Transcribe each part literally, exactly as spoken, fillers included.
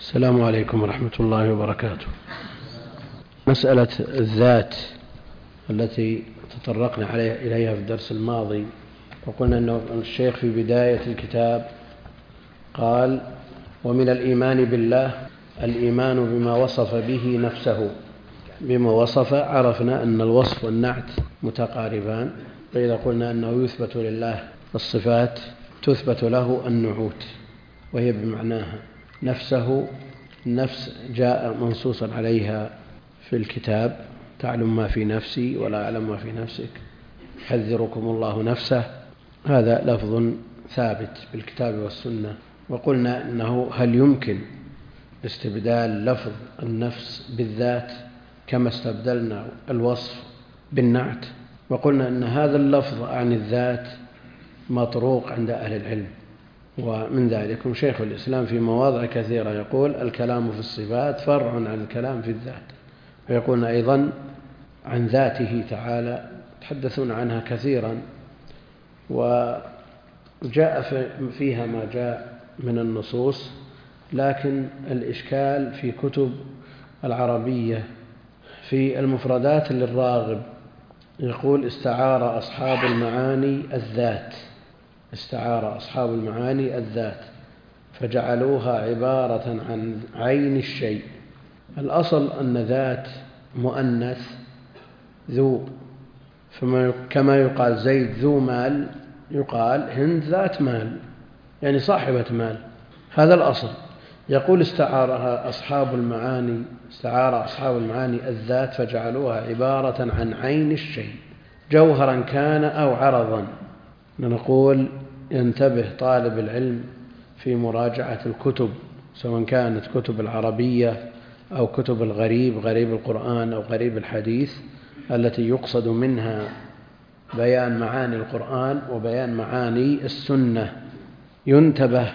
السلام عليكم ورحمة الله وبركاته. مسألة الذات التي تطرقنا عليها إليها في الدرس الماضي، وقلنا أن الشيخ في بداية الكتاب قال: ومن الإيمان بالله الإيمان بما وصف به نفسه. بما وصف عرفنا أن الوصف والنعت متقاربان، فإذا قلنا أنه يثبت لله الصفات تثبت له النعوت وهي بمعناها. نفسه النفس جاء منصوصا عليها في الكتاب: تعلم ما في نفسي ولا أعلم ما في نفسك، يحذركم الله نفسه. هذا لفظ ثابت بالكتاب والسنة. وقلنا أنه هل يمكن استبدال لفظ النفس بالذات كما استبدلنا الوصف بالنعت؟ وقلنا أن هذا اللفظ عن الذات مطروق عند أهل العلم، ومن ذلك شيخ الإسلام في مواضع كثيرة يقول: الكلام في الصفات فرع عن الكلام في الذات. ويقولون أيضا عن ذاته تعالى تحدثون عنها كثيرا، وجاء فيها ما جاء من النصوص، لكن الإشكال في كتب العربية في المفردات للراغب يقول: استعار أصحاب المعاني الذات استعار أصحاب المعاني الذات فجعلوها عبارة عن عين الشيء. الأصل أن ذات مؤنث ذو، كما يقال زيد ذو مال يقال هند ذات مال، يعني صاحبة مال. هذا الأصل. يقول: استعارها أصحاب المعاني استعار أصحاب المعاني الذات فجعلوها عبارة عن عين الشيء جوهرا كان أو عرضا. نقول: ينتبه طالب العلم في مراجعة الكتب، سواء كانت كتب العربية أو كتب الغريب، غريب القرآن أو غريب الحديث، التي يقصد منها بيان معاني القرآن وبيان معاني السنة. ينتبه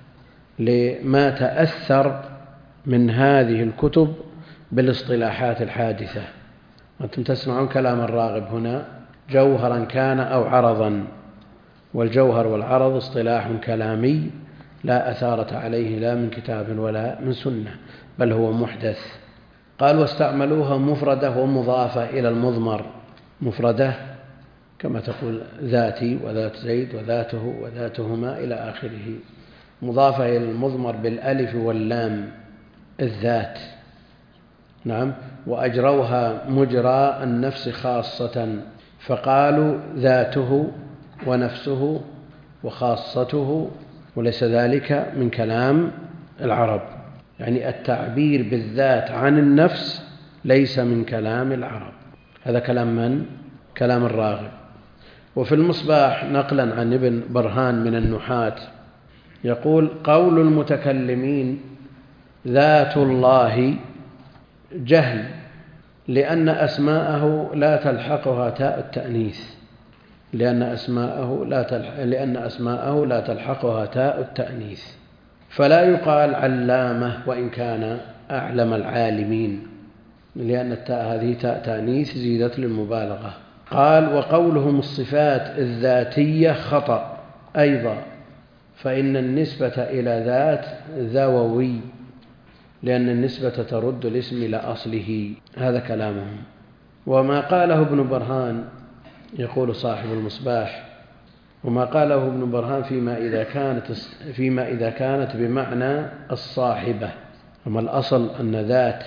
لما تأثر من هذه الكتب بالاصطلاحات الحادثة. أنتم تسمعون كلام الراغب هنا: جوهرا كان أو عرضا، والجوهر والعرض اصطلاح كلامي لا أثارة عليه لا من كتاب ولا من سنة، بل هو محدث. قال: واستعملوها مفردة ومضافة إلى المضمر. مفردة كما تقول ذاتي وذات زيد وذاته وذاتهما إلى آخره. مضافة إلى المضمر بالألف واللام الذات. نعم. وأجروها مجرى النفس خاصة، فقالوا ذاته ونفسه وخاصته، وليس ذلك من كلام العرب. يعني التعبير بالذات عن النفس ليس من كلام العرب. هذا كلام من؟ كلام الراغب. وفي المصباح نقلا عن ابن برهان من النحاة يقول: قول المتكلمين ذات الله جهل، لأن أسماءه لا تلحقها تاء التأنيث لأن أسماءه لا تلحق لأن أسماءه لا تلحقها تاء التأنيث، فلا يقال علامة وإن كان أعلم العالمين، لأن التاء هذه تاء تأنيث زيدت للمبالغة. قال: وقولهم الصفات الذاتية خطأ أيضا، فإن النسبة إلى ذات ذووي، لأن النسبة ترد الاسم إلى أصله. هذا كلامهم. وما قاله ابن برهان، يقول صاحب المصباح: وما قاله ابن برهان فيما إذا كانت فيما إذا كانت بمعنى الصاحبة. أما الأصل أن ذات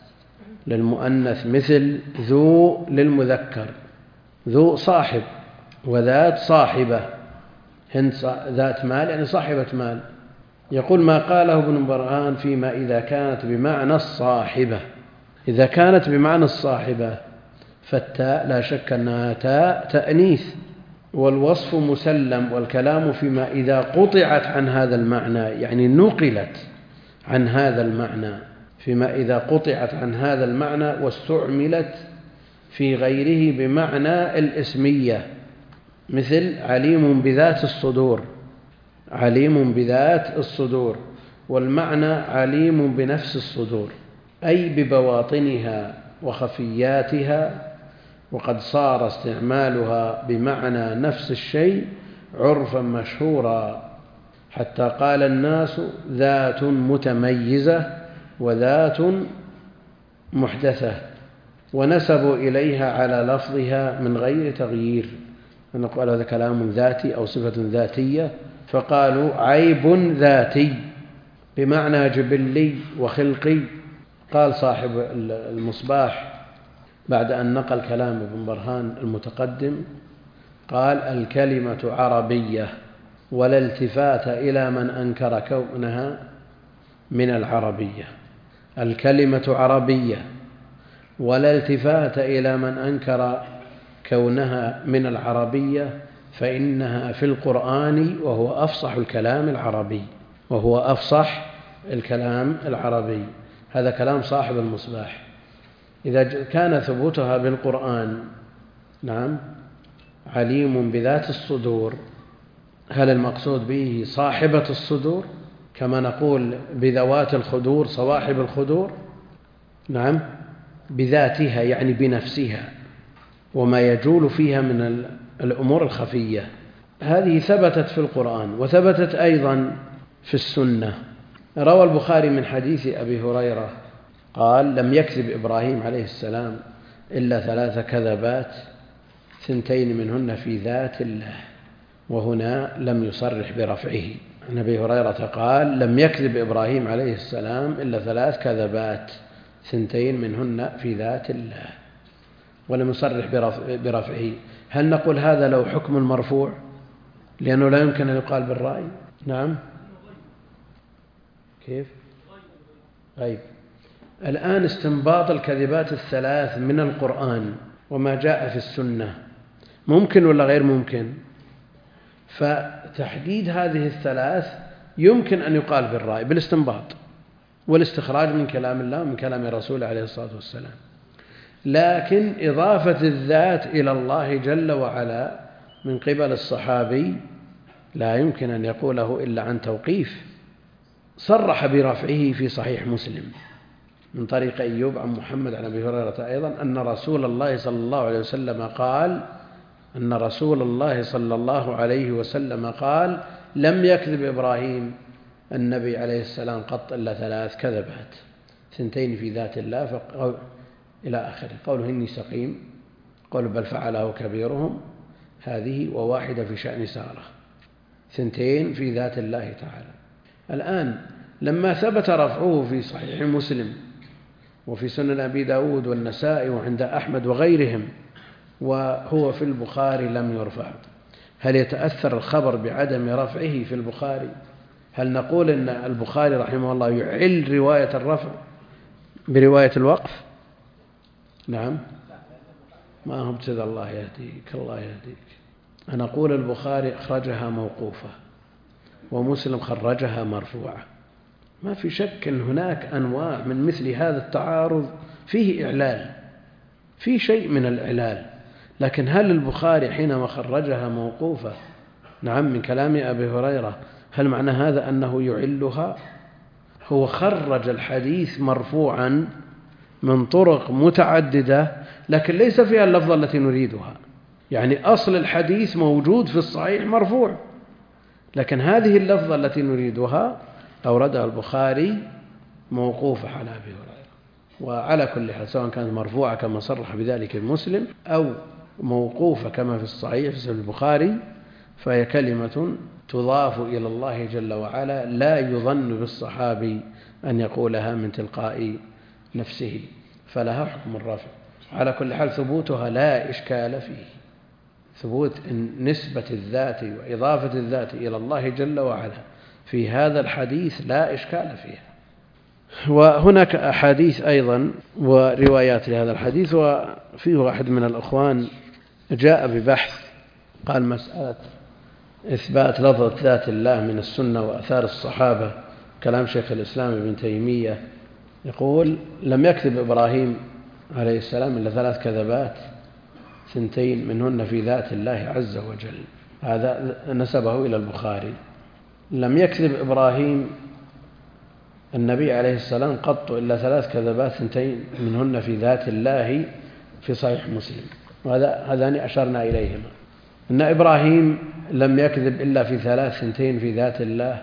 للمؤنث مثل ذو للمذكر. ذو صاحب، وذات صاحبة. هند ذات مال يعني صاحبة مال. يقول: ما قاله ابن برهان فيما إذا كانت بمعنى الصاحبة. إذا كانت بمعنى الصاحبة فالتاء لا شك أنها تاء تأنيث، والوصف مسلم، والكلام فيما إذا قطعت عن هذا المعنى، يعني نقلت عن هذا المعنى، فيما إذا قطعت عن هذا المعنى واستعملت في غيره بمعنى الاسمية، مثل عليم بذات الصدور. عليم بذات الصدور، والمعنى عليم بنفس الصدور، أي ببواطنها وخفياتها. وقد صار استعمالها بمعنى نفس الشيء عرفا مشهورا، حتى قال الناس ذات متميزة وذات محدثة، ونسبوا إليها على لفظها من غير تغيير، فنقول هذا كلام ذاتي أو صفة ذاتية، فقالوا عيب ذاتي بمعنى جبلي وخلقي. قال صاحب المصباح بعد أن نقل كلام ابن برهان المتقدم، قال الكلمة عربية ولا التفات إلى من أنكر كونها من العربية. الكلمة عربية ولا التفات إلى من أنكر كونها من العربية، فإنها في القرآن وهو أفصح الكلام العربي وهو أفصح الكلام العربي. هذا كلام صاحب المصباح. إذا كان ثبوتها بالقرآن نعم عليم بذات الصدور، هل المقصود به صاحبة الصدور كما نقول بذوات الخدور صواحب الخدور؟ نعم، بذاتها يعني بنفسها وما يجول فيها من الأمور الخفية. هذه ثبتت في القرآن وثبتت أيضا في السنة. روى البخاري من حديث أبي هريرة قال لم يكذب إبراهيم عليه السلام إلا ثلاث كذبات، ثنتين منهن في ذات الله، وهنا لم يصرح برفعه. عن أبي هريرة قال لم يكذب إبراهيم عليه السلام إلا ثلاث كذبات، ثنتين منهن في ذات الله، ولم يصرح برفعه. هل نقول هذا لو حكم مرفوع لأنه لا يمكن أن يقال بالرأي؟ نعم. كيف؟ طيب، الآن استنباط الكذبات الثلاث من القرآن وما جاء في السنة ممكن ولا غير ممكن؟ فتحديد هذه الثلاث يمكن أن يقال بالرأي بالاستنباط والاستخراج من كلام الله ومن كلام رسوله عليه الصلاة والسلام، لكن إضافة الذات إلى الله جل وعلا من قبل الصحابي لا يمكن أن يقوله إلا عن توقيف. صرح برفعه في صحيح مسلم من طريق أيوب عن محمد عن أبي هريرة أيضا أن رسول الله صلى الله عليه وسلم قال أن رسول الله صلى الله عليه وسلم قال لم يكذب إبراهيم النبي عليه السلام قط إلا ثلاث كذبات، ثنتين في ذات الله فقال إلى آخره. قوله إني سقيم، قال بل فعله كبيرهم، هذه وواحدة في شأن سارة، ثنتين في ذات الله تعالى. الآن لما ثبت رفعه في صحيح مسلم وفي سنن أبي داود والنسائي وعند أحمد وغيرهم وهو في البخاري لم يرفع، هل يتأثر الخبر بعدم رفعه في البخاري؟ هل نقول أن البخاري رحمه الله يعل رواية الرفع برواية الوقف؟ نعم، ما هم تذ الله يهديك الله يهديك. أنا أقول البخاري أخرجها موقوفة ومسلم خرجها مرفوعة. ما في شك أن هناك أنواع من مثل هذا التعارض فيه إعلال، فيه شيء من الإعلال، لكن هل البخاري حينما خرجها موقوفة نعم من كلام أبي هريرة هل معنى هذا أنه يعلها؟ هو خرج الحديث مرفوعا من طرق متعددة لكن ليس فيها اللفظة التي نريدها، يعني أصل الحديث موجود في الصحيح مرفوع، لكن هذه اللفظة التي نريدها أوردها البخاري موقوفة على أبي هريرة. وعلى كل حال سواء كانت مرفوعة كما صرح بذلك المسلم أو موقوفة كما في الصحيح في البخاري، فهي كلمة تضاف إلى الله جل وعلا لا يظن بالصحابي أن يقولها من تلقاء نفسه، فلها حكم الرفع. على كل حال ثبوتها لا إشكال فيه، ثبوت نسبة الذات وإضافة الذات إلى الله جل وعلا في هذا الحديث لا إشكال فيها. وهناك أحاديث أيضا وروايات لهذا الحديث، وفيه واحد من الأخوان جاء ببحث قال مسألة إثبات لفظة ذات الله من السنة وأثار الصحابة كلام شيخ الإسلام ابن تيمية، يقول لم يكذب إبراهيم عليه السلام إلا ثلاث كذبات، ثنتين منهن في ذات الله عز وجل، هذا نسبه إلى البخاري. لم يكذب إبراهيم النبي عليه السلام قط إلا ثلاث كذبات، ثنتين منهن في ذات الله في صحيح مسلم، وهذا هذان أشرنا إليهما. أن إبراهيم لم يكذب إلا في ثلاث، ثنتين في ذات الله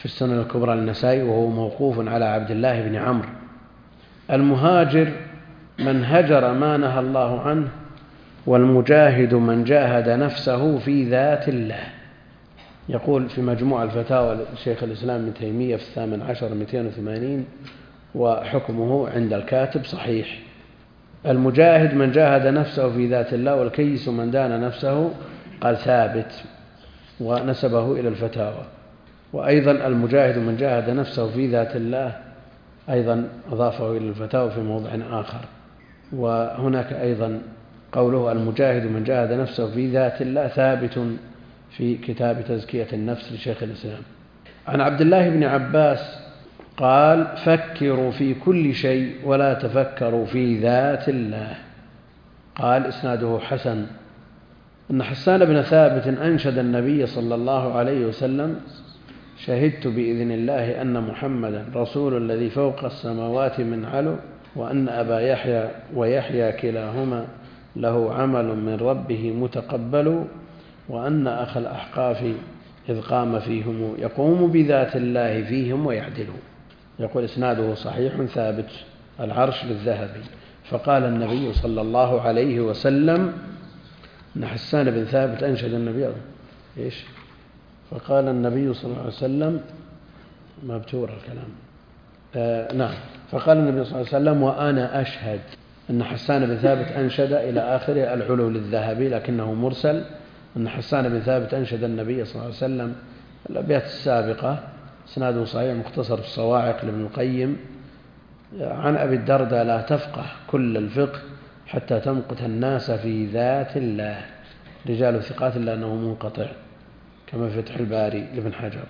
في السنن الكبرى للنسائي وهو موقوف على عبد الله بن عمرو. المهاجر من هجر ما نهى الله عنه، والمجاهد من جاهد نفسه في ذات الله. يقول في مجموع الفتاوى لشيخ الإسلام ابن تيمية في الثامن عشر مئتين وثمانين، وحكمه عند الكاتب صحيح. المجاهد من جاهد نفسه في ذات الله، والكيس من دان نفسه، قال ثابت ونسبه إلى الفتاوى. وأيضا المجاهد من جاهد نفسه في ذات الله أيضا أضافه إلى الفتاوى في موضع آخر. وهناك أيضا قوله المجاهد من جاهد نفسه في ذات الله ثابت في كتاب تزكية النفس لشيخ الإسلام. عن عبد الله بن عباس قال فكروا في كل شيء ولا تفكروا في ذات الله. قال إسناده حسن. أن حسان بن ثابت أنشد النبي صلى الله عليه وسلم شهدت بإذن الله أن محمدا رسول الذي فوق السماوات من علو، وأن أبا يحيى ويحيى كلاهما له عمل من ربه متقبل، وأن أخ الأحقاف إذ قام فيهم يقوم بذات الله فيهم ويعدل. يقول إسناده صحيح ثابت، العرش للذهبي. فقال النبي صلى الله عليه وسلم أن حسان بن ثابت أنشد النبي إيش؟ فقال النبي صلى الله عليه وسلم مبتور الكلام آه نعم فقال النبي صلى الله عليه وسلم وأنا أشهد أن حسان بن ثابت أنشد إلى آخره العلو للذهبي، لكنه مرسل. أن حسان بن ثابت أنشد النبي صلى الله عليه وسلم. الأبيات السابقة إسناده صحيح، مختصر الصواعق لابن القيم. عن أبي الدرداء لا تفقه كل الفقه حتى تمقت الناس في ذات الله. رجال ثقات إلا أنه منقطع كما في فتح الباري لابن حجر.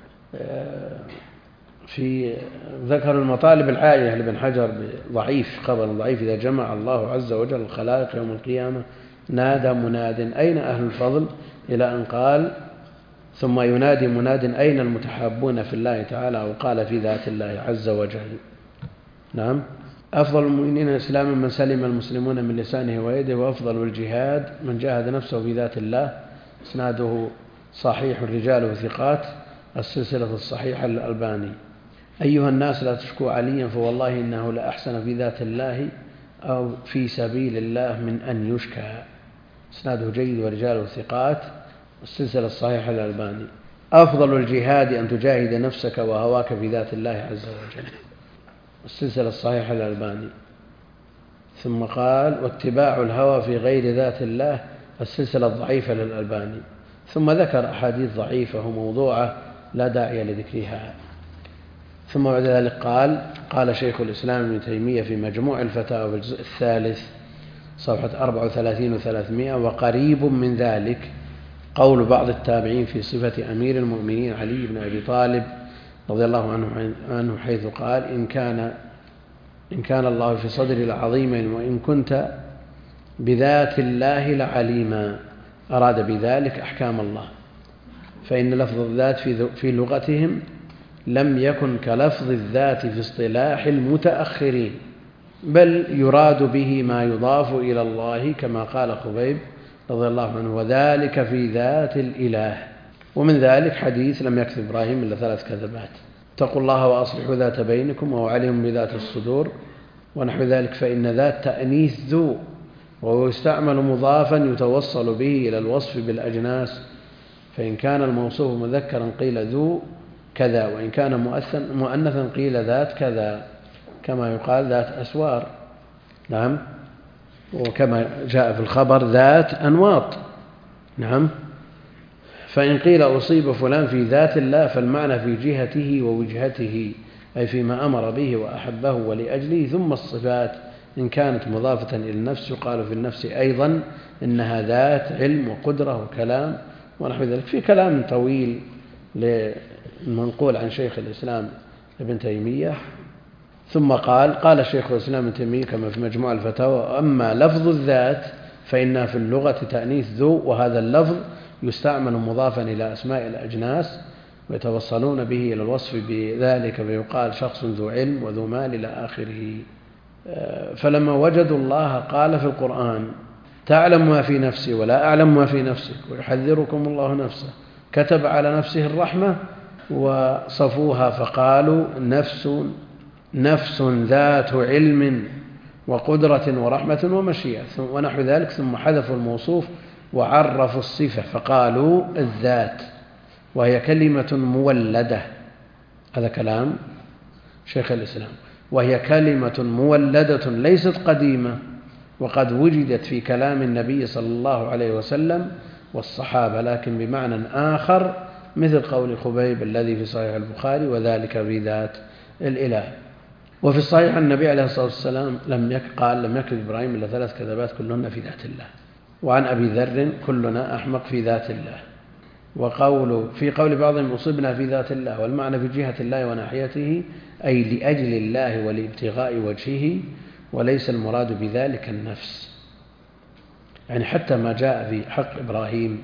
في ذكر المطالب العالية لابن حجر ضعيف، خبر ضعيف: إذا جمع الله عز وجل الخلائق يوم القيامة نادى مناد أين أهل الفضل، إلى أن قال ثم ينادي مناد أين المتحابون في الله تعالى، أو قال في ذات الله عز وجل. نعم. أفضل المؤمنين إسلاما من سلم المسلمون من لسانه ويده، وأفضل الجهاد من جاهد نفسه في ذات الله. إسناده صحيح، رجاله ثقات، السلسلة الصحيحة للألباني. أيها الناس لا تشكوا عليا فوالله إنه لأحسن في ذات الله أو في سبيل الله من أن يشكى. إسناده جيد ورجاله ثقات، السلسلة الصحيحة للألباني. أفضل الجهاد أن تجاهد نفسك وهواك في ذات الله عز وجل. السلسلة الصحيحة للألباني. ثم قال واتباع الهوى في غير ذات الله، السلسلة الضعيفة للألباني. ثم ذكر أحاديث ضعيفة وموضوعة لا داعي لذكرها. ثم بعد ذلك قال قال شيخ الإسلام ابن تيمية في مجموع الفتاوى في الجزء الثالث صفحة أربعة وثلاثين وثلاثمائة: وقريب من ذلك قول بعض التابعين في صفة أمير المؤمنين علي بن أبي طالب رضي الله عنه, عنه حيث قال إن كان, إن كان الله في صدري لعظيما وإن كنت بذات الله لعليما. أراد بذلك أحكام الله، فإن لفظ الذات في لغتهم لم يكن كلفظ الذات في اصطلاح المتأخرين، بل يراد به ما يضاف إلى الله كما قال خبيب رضي الله عنه وذلك في ذات الإله. ومن ذلك حديث لم يكذب إبراهيم إلا ثلاث كذبات: اتقوا الله وأصلحوا ذات بينكم وعليهم بذات الصدور ونحو ذلك. فإن ذات تأنيث ذو، وهو يستعمل مضافا يتوصل به إلى الوصف بالأجناس، فإن كان الموصوف مذكرا قيل ذو كذا، وإن كان مؤنثا قيل ذات كذا، كما يقال ذات أسوار. نعم. وكما جاء في الخبر ذات أنواط. نعم. فإن قيل أصيب فلان في ذات الله فالمعنى في جهته ووجهته، أي فيما أمر به وأحبه ولأجله. ثم الصفات إن كانت مضافة إلى النفس يقال في النفس أيضا إنها ذات علم وقدرة وكلام ونحو ذلك. في كلام طويل للمنقول عن شيخ الإسلام ابن تيمية. ثم قال قال الشيخ الإسلام ابن تيمية كما في مجموع الفتاوى: أما لفظ الذات فإنها في اللغة تأنيث ذو، وهذا اللفظ يستعمل مضافا إلى أسماء الأجناس ويتوصلون به إلى الوصف بذلك، فيقال شخص ذو علم وذو مال إلى آخره. فلما وجدوا الله قال في القرآن: تعلم ما في نفسي ولا أعلم ما في نفسك ويحذركم الله نفسه، كتب على نفسه الرحمة وصفوها فقالوا نفس نفس ذات علم وقدرة ورحمة ومشيئة ونحو ذلك، ثم حذفوا الموصوف وعرفوا الصفة فقالوا الذات، وهي كلمة مولدة. هذا كلام شيخ الإسلام، وهي كلمة مولدة ليست قديمة، وقد وجدت في كلام النبي صلى الله عليه وسلم والصحابة، لكن بمعنى آخر، مثل قول خبيب الذي في صحيح البخاري وذلك في ذات الإله. وفي الصحيح النبي عليه الصلاة والسلام لم قال لم يكذب إبراهيم إلا ثلاث كذبات كلهن في ذات الله. وعن أبي ذر كلنا أحمق في ذات الله. وقول في قول بعضهم أصبنا في ذات الله، والمعنى في جهة الله وناحيته، أي لأجل الله ولابتغاء وجهه، وليس المراد بذلك النفس. يعني حتى ما جاء في حق إبراهيم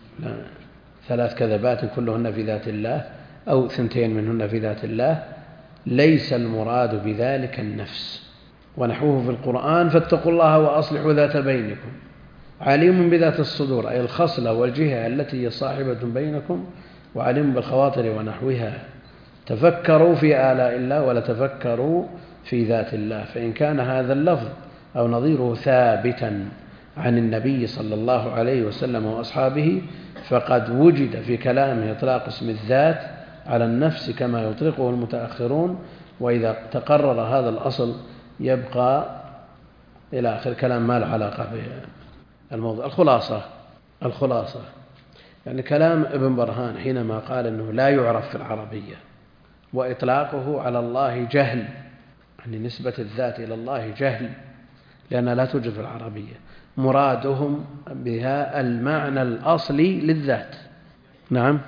ثلاث كذبات كلهن في ذات الله أو ثنتين منهن في ذات الله، ليس المراد بذلك النفس. ونحوه في القرآن فاتقوا الله وأصلحوا ذات بينكم، عليم بذات الصدور، أي الخصلة والجهة التي هي صاحبة بينكم، وعليم بالخواطر ونحوها. تفكروا في آلاء الله ولا تفكروا في ذات الله. فإن كان هذا اللفظ أو نظيره ثابتا عن النبي صلى الله عليه وسلم وأصحابه، فقد وجد في كلامه إطلاق اسم الذات على النفس كما يطلقه المتأخرون. وإذا تقرر هذا الأصل يبقى إلى آخر كلام ما له علاقة بالموضوع. الخلاصة الخلاصة يعني كلام ابن برهان حينما قال أنه لا يعرف في العربية وإطلاقه على الله جهل، يعني نسبة الذات إلى الله جهل لأنها لا توجد في العربية، مرادهم بها المعنى الأصلي للذات. نعم،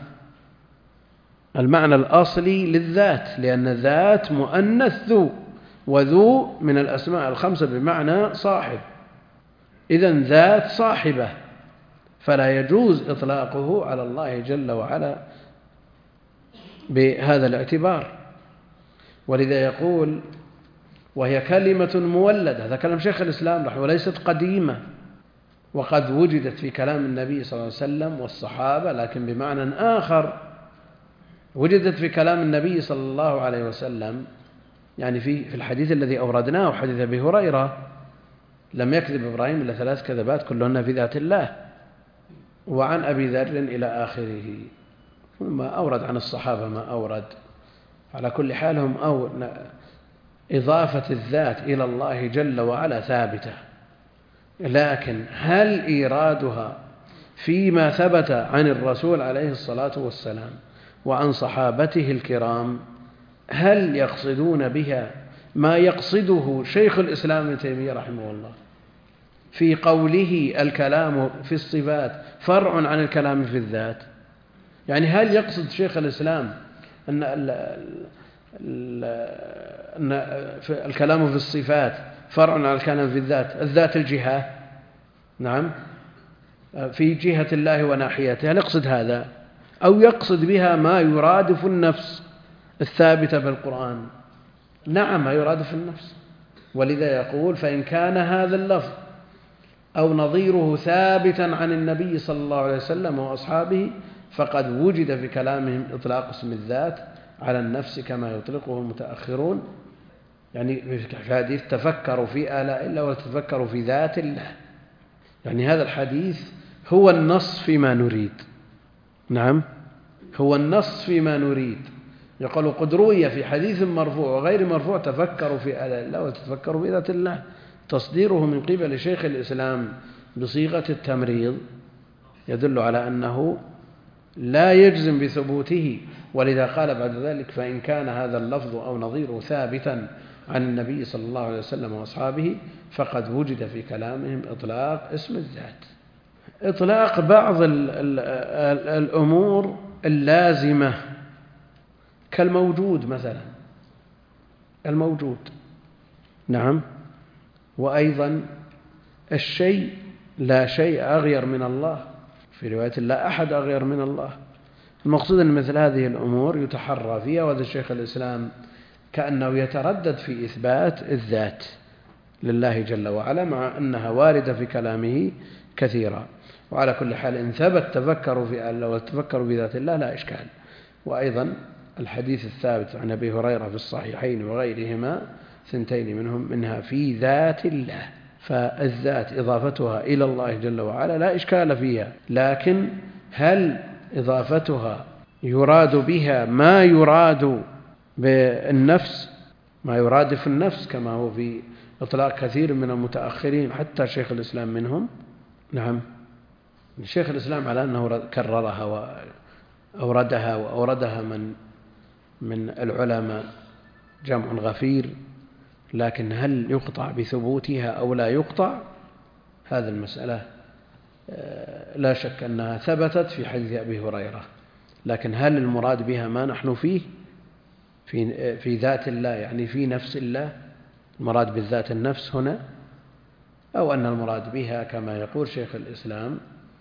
المعنى الأصلي للذات، لأن الذات مؤنث ذو، وذو من الأسماء الخمسة بمعنى صاحب، إذن ذات صاحبة، فلا يجوز إطلاقه على الله جل وعلا بهذا الاعتبار. ولذا يقول وهي كلمة مولدة، هذا كلام شيخ الإسلام رحمه، وليست قديمة، وقد وجدت في كلام النبي صلى الله عليه وسلم والصحابة، لكن بمعنى آخر. وجدت في كلام النبي صلى الله عليه وسلم، يعني في في الحديث الذي أوردناه، حديث أبي هريرة، لم يكذب إبراهيم إلا ثلاث كذبات كلهن في ذات الله. وعن أبي ذر إلى آخره، ما أورد عن الصحابة ما أورد. على كل حال هم أو إضافة الذات إلى الله جل وعلا ثابتة، لكن هل إيرادها فيما ثبت عن الرسول عليه الصلاة والسلام وعن صحابته الكرام، هل يقصدون بها ما يقصده شيخ الإسلام ابن تيمية رحمه الله في قوله الكلام في الصفات فرع عن الكلام في الذات؟ يعني هل يقصد شيخ الإسلام أن الكلام في الصفات فرع عن الكلام في الذات، الذات الجهة، نعم، في جهة الله وناحيته، هل يقصد هذا؟ أو يقصد بها ما يرادف النفس الثابتة بالقرآن؟ نعم، ما يرادف النفس. ولذا يقول فإن كان هذا اللفظ أو نظيره ثابتا عن النبي صلى الله عليه وسلم وأصحابه، فقد وجد في كلامهم إطلاق اسم الذات على النفس كما يطلقه المتأخرون. يعني في حديث تفكروا في آلاء الله ولا تفكروا في ذات الله، يعني هذا الحديث هو النص فيما نريد. نعم، هو النص فيما نريد. يقول قد روي في حديث مرفوع وغير مرفوع تفكروا في آلاء الله وتفكروا بذات الله. تصديره من قبل شيخ الإسلام بصيغة التمريض يدل على أنه لا يجزم بثبوته. ولذا قال بعد ذلك فإن كان هذا اللفظ أو نظيره ثابتا عن النبي صلى الله عليه وسلم وأصحابه، فقد وجد في كلامهم إطلاق اسم الذات، إطلاق بعض ال ال ال الأمور اللازمة كالموجود مثلا، الموجود، نعم، وأيضا الشيء، لا شيء أغير من الله، في رواية لا أحد أغير من الله. المقصود أن مثل هذه الأمور يتحرى فيها، وهذا الشيخ الإسلام كأنه يتردد في إثبات الذات لله جل وعلا، مع أنها واردة في كلامه كثيرا. وعلى كل حال إن ثبت تفكروا في الله وتفكروا بذات الله لا إشكال. وأيضا الحديث الثابت عن أبي هريرة في الصحيحين وغيرهما ثنتين منهم منها في ذات الله. فالذات إضافتها إلى الله جل وعلا لا إشكال فيها، لكن هل إضافتها يراد بها ما يراد بالنفس، ما يرادف النفس كما هو في إطلاق كثير من المتأخرين حتى شيخ الإسلام منهم؟ نعم، شيخ الإسلام على أنه كررها وأوردها وأوردها من من العلماء جمع غفير، لكن هل يقطع بثبوتها أو لا يقطع؟ هذه المسألة لا شك أنها ثبتت في حديث أبي هريرة، لكن هل المراد بها ما نحن فيه في, في ذات الله، يعني في نفس الله، المراد بالذات النفس هنا، أو أن المراد بها كما يقول شيخ الإسلام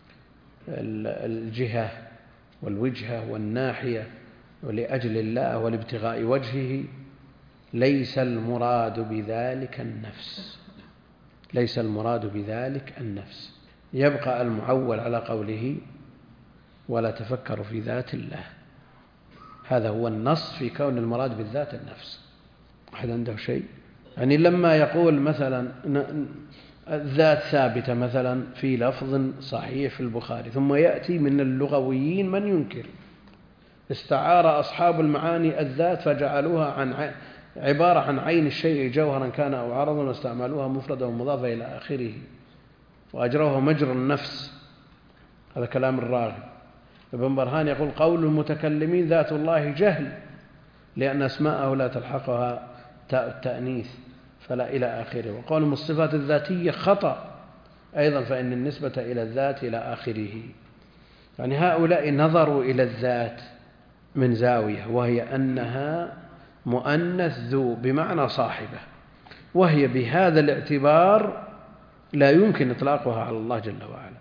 الجهة والوجهة والناحية ولأجل الله والابتغاء وجهه؟ ليس المراد بذلك النفس، ليس المراد بذلك النفس. يبقى المعول على قوله ولا تفكروا في ذات الله، هذا هو النص في كون المراد بالذات النفس. أحد عنده شيء؟ يعني لما يقول مثلا الذات ثابتة مثلا في لفظ صحيح في البخاري، ثم يأتي من اللغويين من ينكر، استعار أصحاب المعاني الذات فجعلوها عن عبارة عن عين الشيء جوهرا كان أو عرضا، واستعملوها مفردة ومضافة إلى آخره، وأجروها مجرى النفس. هذا كلام الراغب. ابن برهان يقول قول المتكلمين ذات الله جهل، لأن أسماءه لا تلحقها تاء التأنيث فلا إلى آخره. وقولهم الصفات الذاتية خطأ أيضا، فإن النسبة إلى الذات إلى آخره. يعني هؤلاء نظروا إلى الذات من زاوية، وهي أنها مؤنث ذو بمعنى صاحبة، وهي بهذا الاعتبار لا يمكن إطلاقها على الله جل وعلا.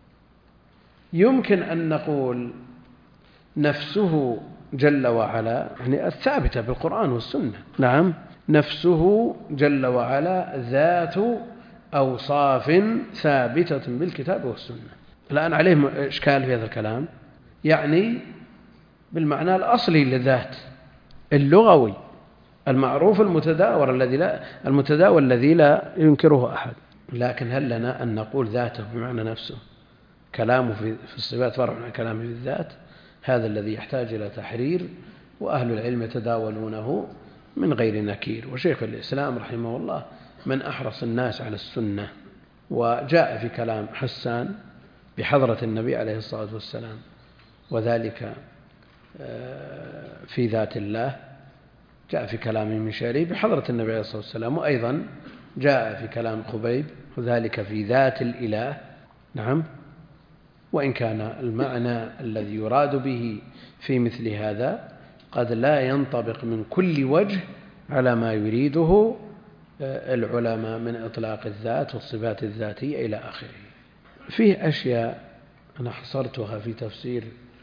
يمكن أن نقول نفسه جل وعلا، يعني الثابتة بالقرآن والسنة، نعم، نفسه جل وعلا ذات أوصاف ثابتة بالكتاب والسنة. الآن عليه إشكال في هذا الكلام، يعني بالمعنى الأصلي للذات اللغوي المعروف المتداول الذي لا المتداول الذي لا ينكره أحد. لكن هل لنا أن نقول ذاته بمعنى نفسه؟ كلامه في الصفات فرع عن كلامه في الذات، هذا الذي يحتاج إلى تحرير، وأهل العلم يتداولونه من غير نكير. وشيخ الإسلام رحمه الله من أحرص الناس على السنة، وجاء في كلام حسان بحضرة النبي عليه الصلاة والسلام، وذلك في ذات الله، جاء في كلام المشاري بحضرة النبي عليه الصلاة والسلام، وأيضا جاء في كلام خبيب وذلك في ذات الإله، نعم، وإن كان المعنى الذي يراد به في مثل هذا قد لا ينطبق من كل وجه على ما يريده العلماء من إطلاق الذات والصفات الذاتية إلى آخره. فيه أشياء أنا حصرتها في تفسير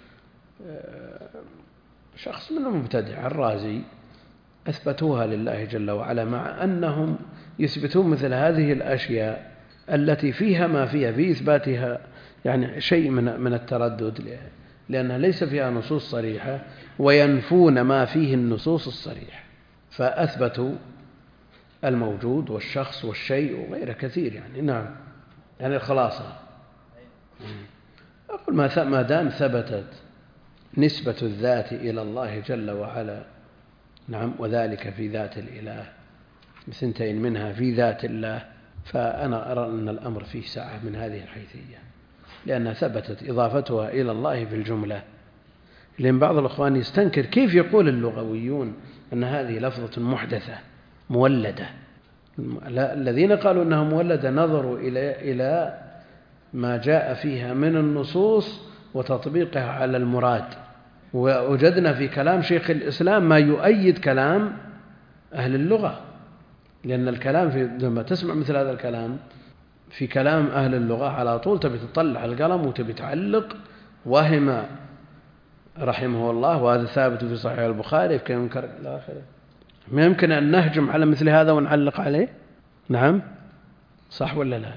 شخص من المبتدع الرازي، أثبتوها لله جل وعلا، مع أنهم يثبتون مثل هذه الأشياء التي فيها ما فيها في إثباتها يعني شيء من من التردد، لأنها ليس فيها نصوص صريحة، وينفون ما فيه النصوص الصريحة، فأثبتوا الموجود والشخص والشيء وغير كثير. يعني نعم، يعني الخلاصة أقول ما دام ثبتت نسبة الذات إلى الله جل وعلا، نعم، وذلك في ذات الإله بثنتين منها في ذات الله، فأنا أرى أن الأمر فيه سعة من هذه الحيثية، لأنها ثبتت إضافتها إلى الله في الجملة. لأن بعض الأخوان يستنكر كيف يقول اللغويون أن هذه لفظة محدثة مولدة. الذين قالوا أنها مولدة نظروا إلى إلى ما جاء فيها من النصوص وتطبيقها على المراد، ووجدنا في كلام شيخ الإسلام ما يؤيد كلام أهل اللغة، لأن الكلام في لما تسمع مثل هذا الكلام في كلام أهل اللغة على طول تبي تطلع القلم وتبي تعلق. وهم رحمه الله، وهذا ثابت في صحيح البخاري كيف ينكر إلى آخره. ما يمكن أن نهجم على مثل هذا ونعلق عليه، نعم، صح ولا لا؟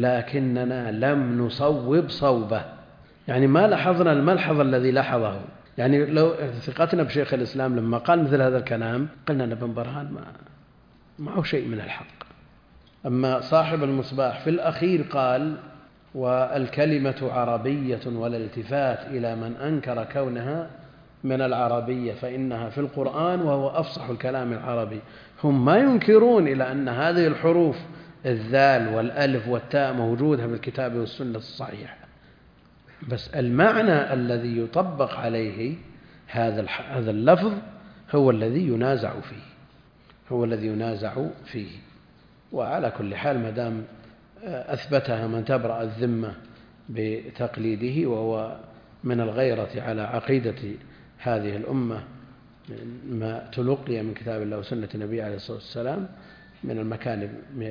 لكننا لم نصوب صوبه، يعني ما لاحظنا الملحظ الذي لاحظه، يعني لو ثقتنا بشيخ الإسلام لما قال مثل هذا الكلام قلنا أن ابن برهان ما معه شيء من الحق. أما صاحب المصباح في الأخير قال: والكلمة عربية ولا التفات إلى من أنكر كونها من العربية فإنها في القرآن وهو أفصح الكلام العربي. هم ما ينكرون إلى أن هذه الحروف الذال والألف والتاء موجودة بالكتاب والسنة الصحيحة، بس المعنى الذي يطبق عليه هذا هذا اللفظ هو الذي ينازع فيه هو الذي ينازع فيه وعلى كل حال ما دام أثبتها من تبرأ الذمة بتقليده، وهو من الغيرة على عقيدة هذه الأمة ما تلقي من كتاب الله وسنة النبي عليه الصلاة والسلام من المكان،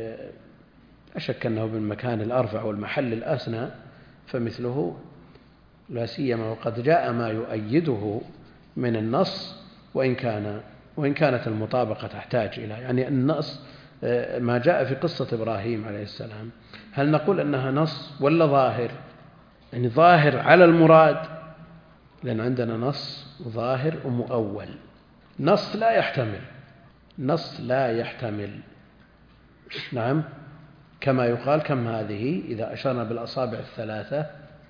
أشك أنه بالمكان الأرفع والمحل الأسنى، فمثله لا سيما وقد جاء ما يؤيده من النص، وإن كان وإن كانت المطابقة تحتاج إلى يعني النص. ما جاء في قصة إبراهيم عليه السلام هل نقول أنها نص ولا ظاهر؟ يعني ظاهر على المراد، لأن عندنا نص وظاهر ومؤول. نص لا يحتمل نص لا يحتمل نعم، كما يقال كم هذه إذا أشرنا بالأصابع الثلاثة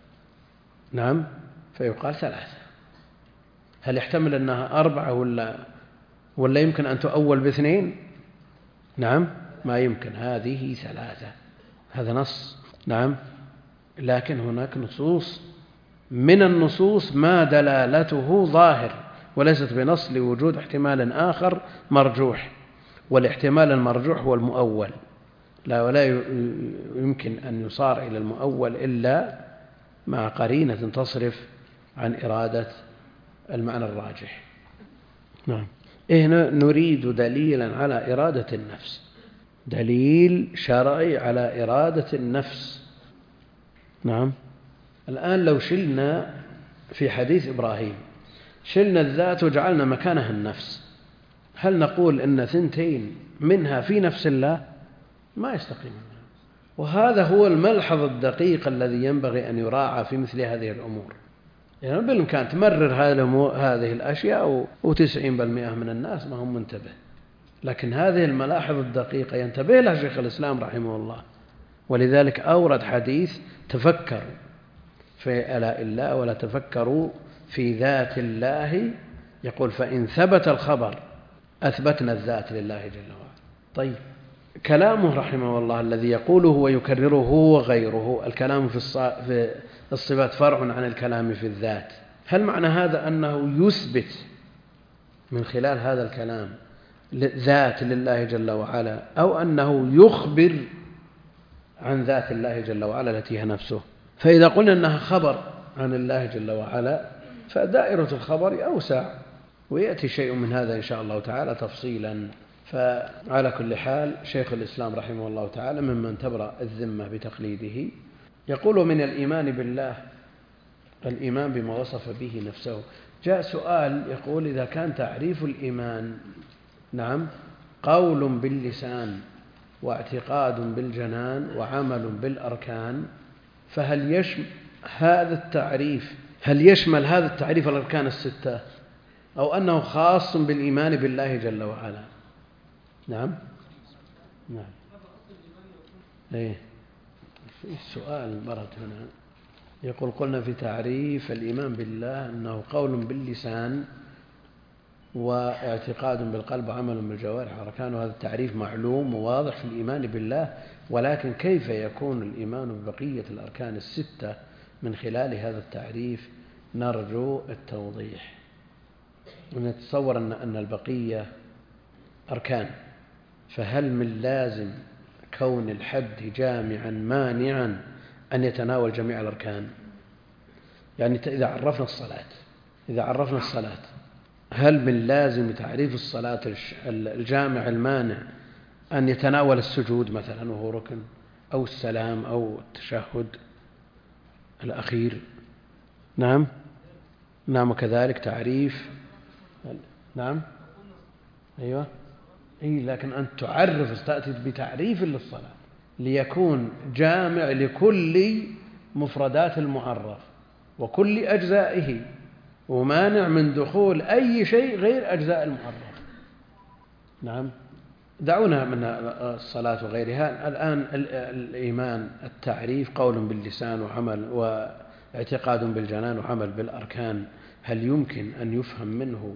نعم فيقال ثلاثة. هل يحتمل أنها أربعة ولا ولا يمكن أن تؤول باثنين؟ نعم ما يمكن، هذه ثلاثة، هذا نص نعم. لكن هناك نصوص من النصوص ما دلالته ظاهر وليست بنص لوجود احتمال آخر مرجوح، والاحتمال المرجوح هو المؤول، لا ولا يمكن أن يصار إلى المؤول إلا مع قرينة تصرف عن إرادة المعنى الراجح. نعم. هنا نريد دليلا على إرادة النفس، دليل شرعي على إرادة النفس. نعم. الآن لو شلنا في حديث إبراهيم شلنا الذات وجعلنا مكانها النفس، هل نقول إن ثنتين منها في نفس الله؟ ما يستقيم. وهذا هو الملحظ الدقيق الذي ينبغي أن يراعى في مثل هذه الأمور. يعني بالإمكان تمرر هذه الأشياء وتسعين بالمئة من الناس ما هم منتبه، لكن هذه الملاحظ الدقيقة ينتبه لها شيخ الإسلام رحمه الله، ولذلك أورد حديث: تفكروا في آلاء الله ولا تفكروا في ذات الله. يقول: فإن ثبت الخبر أثبتنا الذات لله جل وعلا. طيب، كلامه رحمه الله الذي يقوله ويكرره هو وغيره، الكلام في الصفات فرع عن الكلام في الذات، هل معنى هذا أنه يثبت من خلال هذا الكلام ذات لله جل وعلا، أو أنه يخبر عن ذات الله جل وعلا التي هي نفسه؟ فإذا قلنا أنها خبر عن الله جل وعلا فدائرة الخبر أوسع، ويأتي شيء من هذا إن شاء الله تعالى تفصيلا. فعلى كل حال شيخ الإسلام رحمه الله تعالى ممن تبرأ الذمة بتقليده. يقول: من الإيمان بالله الإيمان بما وصف به نفسه. جاء سؤال يقول: إذا كان تعريف الإيمان نعم قول باللسان واعتقاد بالجنان وعمل بالأركان، فهل يشمل هذا التعريف هل يشمل هذا التعريف الأركان الستة، أو أنه خاص بالإيمان بالله جل وعلا؟ نعم نعم إيه في سؤال برد هنا يقول: قلنا في تعريف الإيمان بالله أنه قول باللسان واعتقاد بالقلب وعمل بالجوارح وأركان، وهذا التعريف معلوم وواضح في الإيمان بالله، ولكن كيف يكون الإيمان ببقية الأركان الستة من خلال هذا التعريف؟ نرجو التوضيح. ونتصور أن أن البقية أركان، فهل من لازم كون الحد جامعا مانعا أن يتناول جميع الأركان؟ يعني إذا عرفنا الصلاة إذا عرفنا الصلاة هل من لازم تعريف الصلاة الجامع المانع أن يتناول السجود مثلا وهو ركن، أو السلام، أو التشهد الأخير؟ نعم نعم وكذلك تعريف نعم أيوة إيه لكن أن تعرف تأتي بتعريف للصلاة ليكون جامع لكل مفردات المعرف وكل أجزائه، ومانع من دخول أي شيء غير أجزاء المحرم. نعم. دعونا من الصلاة وغيرها. الآن الإيمان التعريف قول باللسان وعمل واعتقاد بالجنان وعمل بالأركان. هل يمكن أن يفهم منه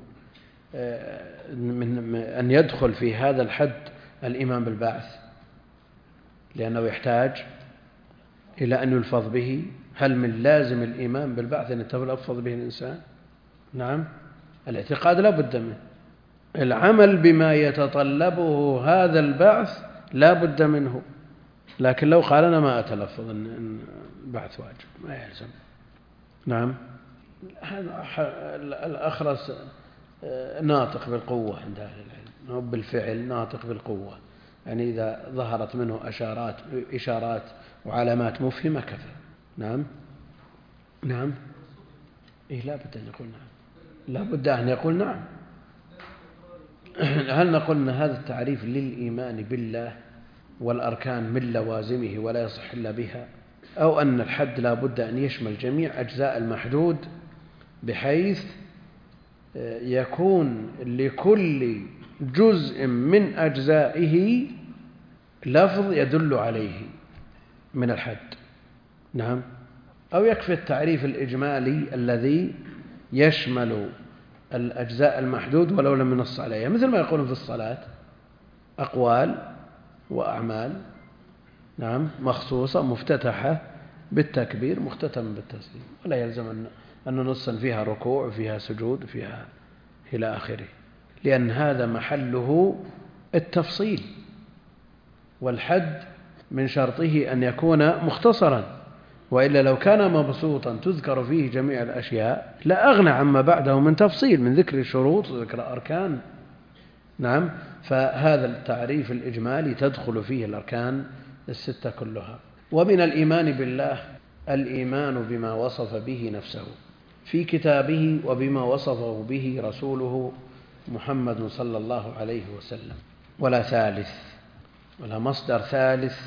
من أن يدخل في هذا الحد الإيمان بالبعث لأنه يحتاج إلى أن يلفظ به؟ هل من لازم الإيمان بالبعث أن يتلفظ به الإنسان؟ نعم. الاعتقاد لا بد منه. العمل بما يتطلبه هذا البعث لا بد منه. لكن لو قال أنا ما أتلفظ أن البعث واجب ما يلزم. نعم. الأخرس ناطق بالقوة عند أهل العلم، بالفعل ناطق بالقوة، يعني إذا ظهرت منه أشارات إشارات وعلامات مفهمة كفى. نعم. نعم. إيه لا بد أن يقول نعم، لا بد أن يقول نعم. هل نقول أن هذا التعريف للإيمان بالله والأركان من لوازمه ولا يصح إلا بها، أو أن الحد لا بد أن يشمل جميع أجزاء المحدود بحيث يكون لكل جزء من أجزائه لفظ يدل عليه من الحد؟ نعم. أو يكفي التعريف الإجمالي الذي يشمل الأجزاء المحدود ولو لم ينص عليها، مثل ما يقولون في الصلاة أقوال وأعمال نعم مخصوصة مفتتحة بالتكبير مختتم بالتسليم، ولا يلزم أن ننص فيها ركوع فيها سجود فيها إلى آخره، لأن هذا محله التفصيل، والحد من شرطه أن يكون مختصرا، وإلا لو كان مبسوطا تذكر فيه جميع الأشياء لا أغنى عما بعده من تفصيل، من ذكر الشروط وذكر أركان. نعم. فهذا التعريف الإجمالي تدخل فيه الأركان الستة كلها. ومن الإيمان بالله الإيمان بما وصف به نفسه في كتابه وبما وصفه به رسوله محمد صلى الله عليه وسلم، ولا ثالث ولا مصدر ثالث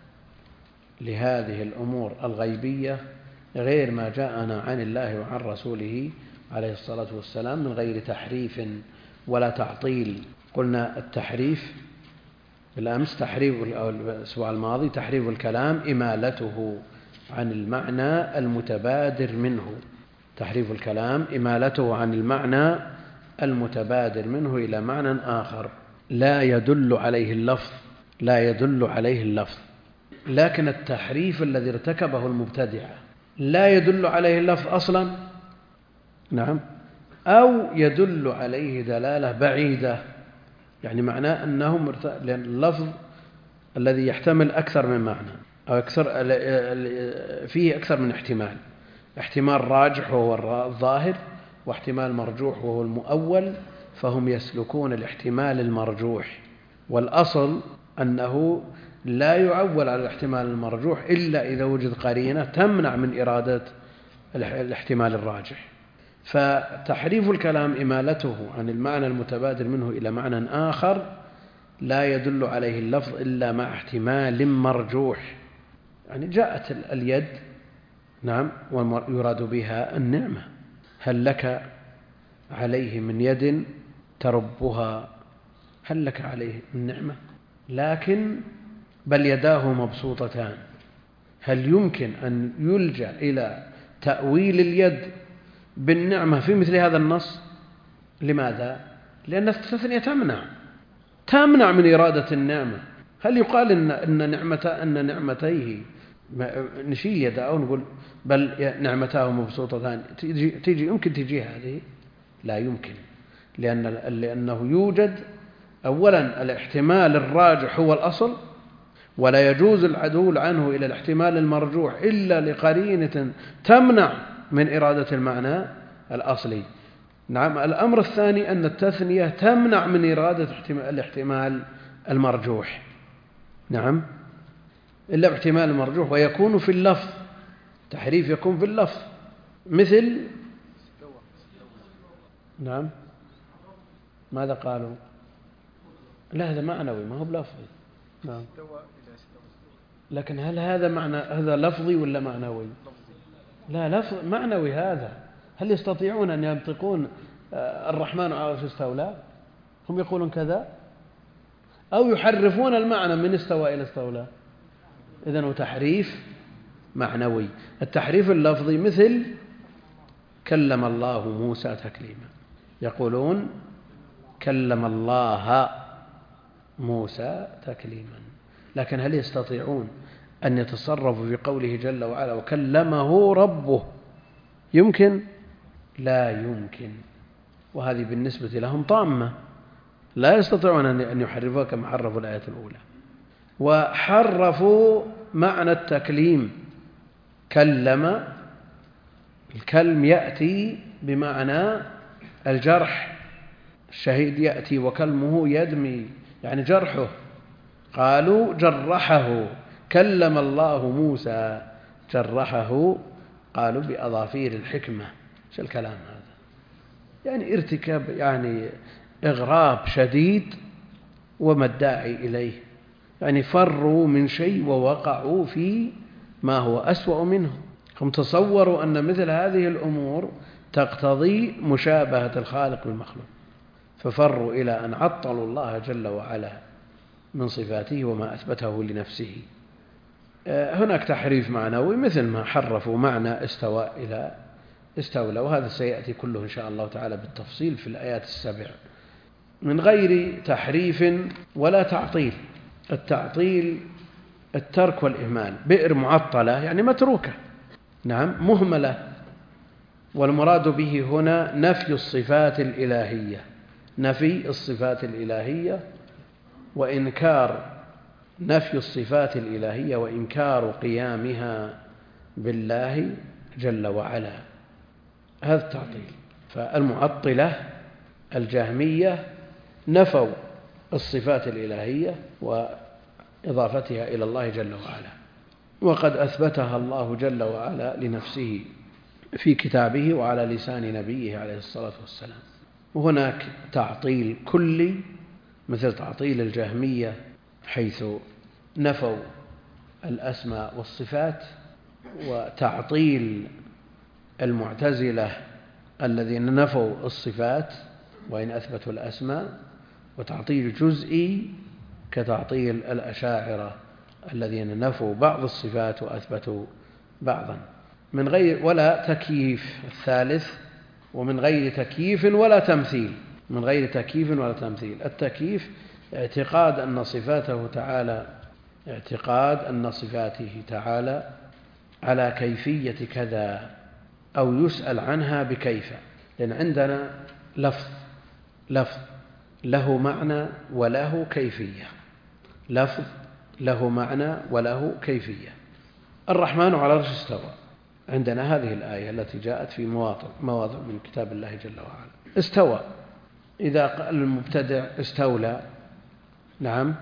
لهذه الأمور الغيبية غير ما جاءنا عن الله وعن رسوله عليه الصلاة والسلام من غير تحريف ولا تعطيل. قلنا التحريف بالأمس تحريف الأسبوع الماضي تحريف الكلام إمالته عن المعنى المتبادر منه، تحريف الكلام إمالته عن المعنى المتبادر منه إلى معنى آخر لا يدل عليه اللفظ لا يدل عليه اللفظ لكن التحريف الذي ارتكبه المبتدعة لا يدل عليه اللفظ أصلا. نعم. أو يدل عليه دلالة بعيدة، يعني معناه أنهم لأن اللفظ الذي يحتمل أكثر من معنى أو أكثر فيه أكثر من احتمال، احتمال راجح وهو الظاهر واحتمال مرجوح وهو المؤول، فهم يسلكون الاحتمال المرجوح، والأصل أنه لا يعول على الاحتمال المرجوح إلا إذا وجد قرينة تمنع من إرادة الاحتمال الراجح. فتحريف الكلام إمالته عن المعنى المتبادر منه إلى معنى آخر لا يدل عليه اللفظ إلا مع احتمال مرجوح. يعني جاءت اليد نعم ويراد بها النعمة، هل لك عليه من يد تربها؟ هل لك عليه من نعمة؟ لكن بل يداه مبسوطتان. هل يمكن أن يلجأ إلى تأويل اليد بالنعمة في مثل هذا النص؟ لماذا؟ لأن التثنية تمنع تمنع من إرادة النعمة. هل يقال إن إن نعمة أن نعمتيه نشيل يده أو نقول بل نعمتاه مبسوطتان تيجي تيجي يمكن تيجي هذه؟ لا يمكن، لأن لأنه يوجد أولا الاحتمال الراجح هو الأصل، ولا يجوز العدول عنه إلى الاحتمال المرجوح إلا لقرينة تمنع من إرادة المعنى الأصلي. نعم. الأمر الثاني أن التثنية تمنع من إرادة الاحتمال المرجوح. نعم. إلا باحتمال المرجوح، ويكون في اللفظ تحريف يكون في اللفظ مثل نعم ماذا قالوا؟ لا هذا معنوي ما هو بلفظي. نعم. لكن هل هذا معنى هذا لفظي ولا معنوي؟ لا لفظ معنوي. هذا هل يستطيعون أن ينطقون الرحمن على العرش استولى؟ هم يقولون كذا، أو يحرفون المعنى من استوى إلى استولى. إذن هو تحريف معنوي. التحريف اللفظي مثل كلم الله موسى تكليما، يقولون كلم الله موسى تكليما، لكن هل يستطيعون أن يتصرفوا في قوله جل وعلا وكلمه ربه؟ يمكن؟ لا يمكن. وهذه بالنسبة لهم طامة، لا يستطيعون أن يحرفوها كما حرفوا الآية الأولى. وحرفوا معنى التكليم. كلم، الكلم يأتي بمعنى الجرح، الشهيد يأتي وكلمه يدمي، يعني جرحه. قالوا جرحه، كلم الله موسى جرحه، قالوا بأظافير الحكمة. شو الكلام هذا؟ يعني ارتكاب، يعني إغراب شديد وما الداعي إليه. يعني فروا من شيء ووقعوا في ما هو أسوأ منه. هم تصوروا أن مثل هذه الأمور تقتضي مشابهة الخالق بالمخلوق، ففروا إلى أن عطلوا الله جل وعلا من صفاته وما أثبته لنفسه. هناك تحريف معنوي مثل ما حرفوا معنى استوى إلى استولى، وهذا سيأتي كله إن شاء الله تعالى بالتفصيل في الآيات السبع، من غير تحريف ولا تعطيل. التعطيل الترك والإهمال. بئر معطلة يعني متروكة، نعم، مهملة. والمراد به هنا نفي الصفات الإلهية، نفي الصفات الإلهية وإنكار نفي الصفات الإلهية وإنكار قيامها بالله جل وعلا، هذا التعطيل. فالمعطلة الجهمية نفوا الصفات الإلهية وإضافتها إلى الله جل وعلا، وقد أثبتها الله جل وعلا لنفسه في كتابه وعلى لسان نبيه عليه الصلاة والسلام. وهناك تعطيل كلي مثل تعطيل الجهمية، حيث نفوا الأسماء والصفات، وتعطيل المعتزلة الذين نفوا الصفات وإن أثبتوا الأسماء، وتعطيل جزئي كتعطيل الأشاعرة الذين نفوا بعض الصفات وأثبتوا بعضا، من غير ولا تكييف. الثالث ومن غير تكييف ولا تمثيل. من غير تكييف ولا تمثيل. التكييف اعتقاد أن صفاته تعالى اعتقاد أن صفاته تعالى على كيفية كذا، أو يسأل عنها بكيف. لأن عندنا لفظ لفظ له معنى وله كيفية، لفظ له معنى وله كيفية. الرحمن على العرش استوى، عندنا هذه الآية التي جاءت في مواضع مواضع من كتاب الله جل وعلا. استوى، إذا قال المبتدع استولى، نعم،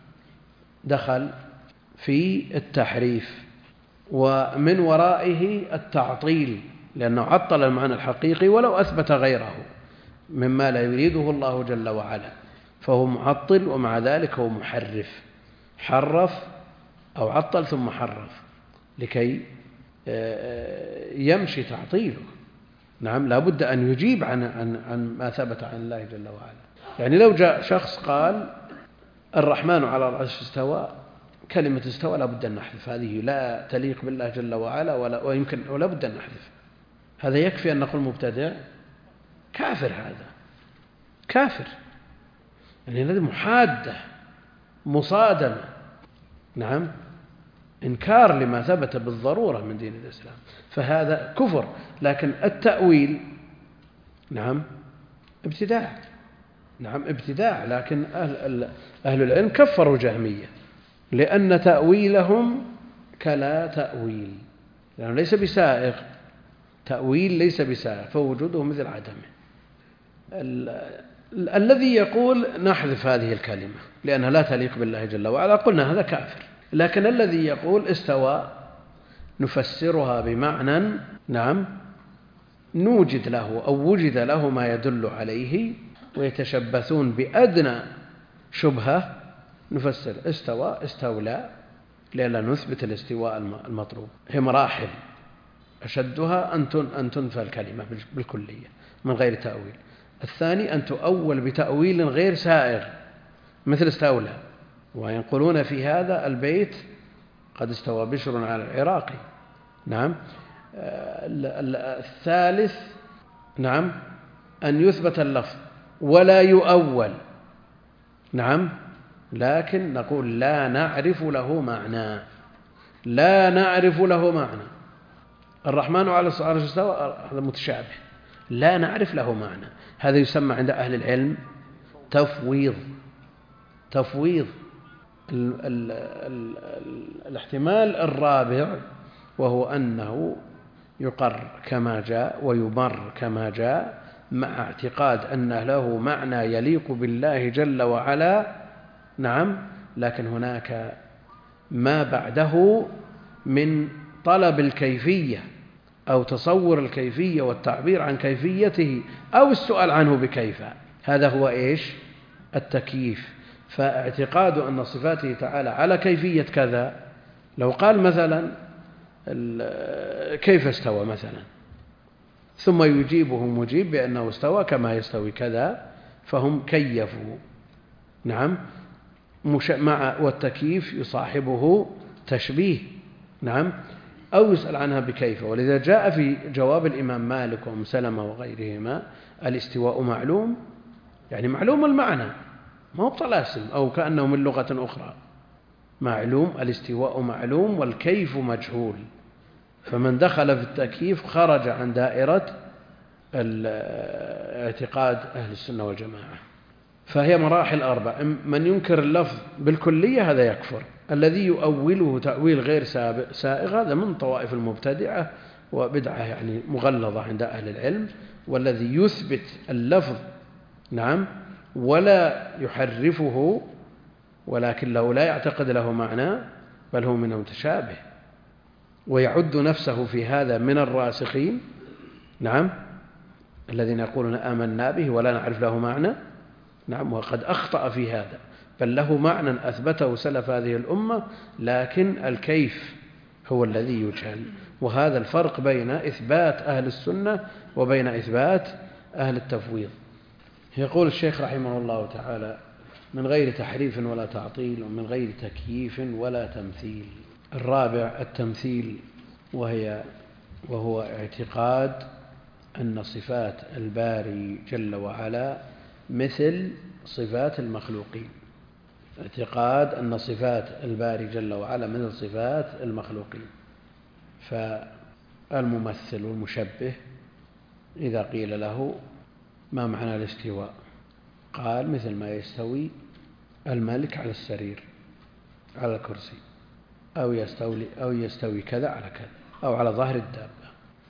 دخل في التحريف ومن ورائه التعطيل، لأنه عطل المعنى الحقيقي ولو أثبت غيره مما لا يريده الله جل وعلا، فهو معطل ومع ذلك هو محرف. حرف أو عطل ثم حرف لكي يمشي تعطيله. نعم، لا بد أن يجيب عن, عن, عن ما ثبت عن الله جل وعلا. يعني لو جاء شخص قال الرحمن على العرش استوى، كلمة استوى لا بد أن نحذف، هذه لا تليق بالله جل وعلا ولا ويمكن ولا بد أن نحذف. هذا يكفي أن نقول مبتدع كافر، هذا كافر، يعني هذه محادة مصادمة، نعم، إنكار لما ثبت بالضرورة من دين الإسلام، فهذا كفر. لكن التأويل نعم ابتداع، نعم ابتداع. لكن أهل, أهل العلم كفروا جهمية لأن تأويلهم كلا تأويل، لأنه ليس بسائغ، تأويل ليس بسائغ، فوجوده مثل عدمه. ال... الذي يقول نحذف هذه الكلمة لأنها لا تليق بالله جل وعلا، قلنا هذا كافر. لكن الذي يقول استوى نفسرها بمعنى نعم نوجد له أو وجد له ما يدل عليه، ويتشبثون بأدنى شبهة نفسر استوى استولى، لألا نثبت الاستواء المطلوب. هي مراحل، أشدها أن تنفى الكلمة بالكلية من غير تأويل. الثاني أن تؤول بتأويل غير سائغ مثل استولى، وينقلون في هذا البيت قد استوى بشر على العراقي. نعم. الثالث نعم أن يثبت اللفظ ولا يؤول. نعم. لكن نقول لا نعرف له معنى، لا نعرف له معنى. الرحمن على العرش استوى، هذا متشابه لا نعرف له معنى، هذا يسمى عند أهل العلم تفويض. تفويض. ال ال ال ال الاحتمال الرابع وهو أنه يقر كما جاء ويمر كما جاء مع اعتقاد أن له معنى يليق بالله جل وعلا. نعم. لكن هناك ما بعده من طلب الكيفية أو تصور الكيفية والتعبير عن كيفيته أو السؤال عنه بكيف، هذا هو إيش؟ التكييف. فاعتقاد أن صفاته تعالى على كيفية كذا، لو قال مثلا كيف استوى مثلا ثم يجيبه مجيب بأنه استوى كما يستوي كذا، فهم كيفوا. نعم. مع والتكييف يصاحبه تشبيه. نعم. أو يسأل عنها بكيف. ولذا جاء في جواب الإمام مالك وأم سلمة وغيرهما الاستواء معلوم، يعني معلوم المعنى، ما هو طلاسم أو كأنه من لغة أخرى. معلوم الاستواء معلوم والكيف مجهول، فمن دخل في التكييف خرج عن دائرة اعتقاد أهل السنة والجماعة. فهي مراحل أربع. من ينكر اللفظ بالكلية هذا يكفر، الذي يؤوله تأويل غير سائغ هذا من طوائف المبتدعة وبدعة يعني مغلظة عند أهل العلم. والذي يثبت اللفظ نعم ولا يحرفه ولكن له لا يعتقد له معنى بل هو من المتشابه ويعد نفسه في هذا من الراسخين. نعم. الذين يقولون آمنا به ولا نعرف له معنى. نعم. وقد أخطأ في هذا، بل له معنى أثبته سلف هذه الأمة، لكن الكيف هو الذي يجهل. وهذا الفرق بين إثبات أهل السنة وبين إثبات أهل التفويض. يقول الشيخ رحمه الله تعالى: من غير تحريف ولا تعطيل ومن غير تكييف ولا تمثيل. الرابع التمثيل، وهي وهو اعتقاد أن صفات الباري جل وعلا مثل صفات المخلوقين. اعتقاد أن صفات الباري جل وعلا مثل صفات المخلوقين. فالممثل والمشبه إذا قيل له ما معنى الاستواء قال مثل ما يستوي الملك على السرير على الكرسي، أو يستوي, أو يستوي كذا على كذا، أو على ظهر الدابة.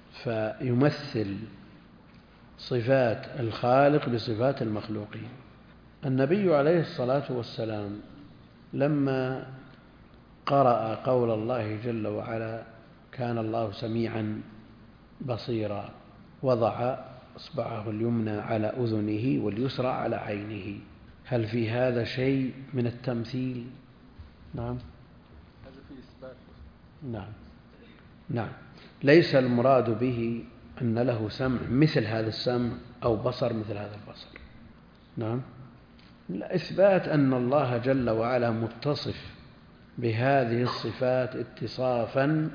فيمثل صفات الخالق بصفات المخلوقين. النبي عليه الصلاة والسلام لما قرأ قول الله جل وعلا كان الله سميعا بصيرا وضع إصبعه اليمنى على أذنه واليسرى على عينه، هل في هذا شيء من التمثيل؟ نعم. هذا في إثبات. نعم. نعم. ليس المراد به أن له سمع مثل هذا السمع أو بصر مثل هذا البصر. نعم. لا، إثبات أن الله جل وعلا متصف بهذه الصفات اتصافا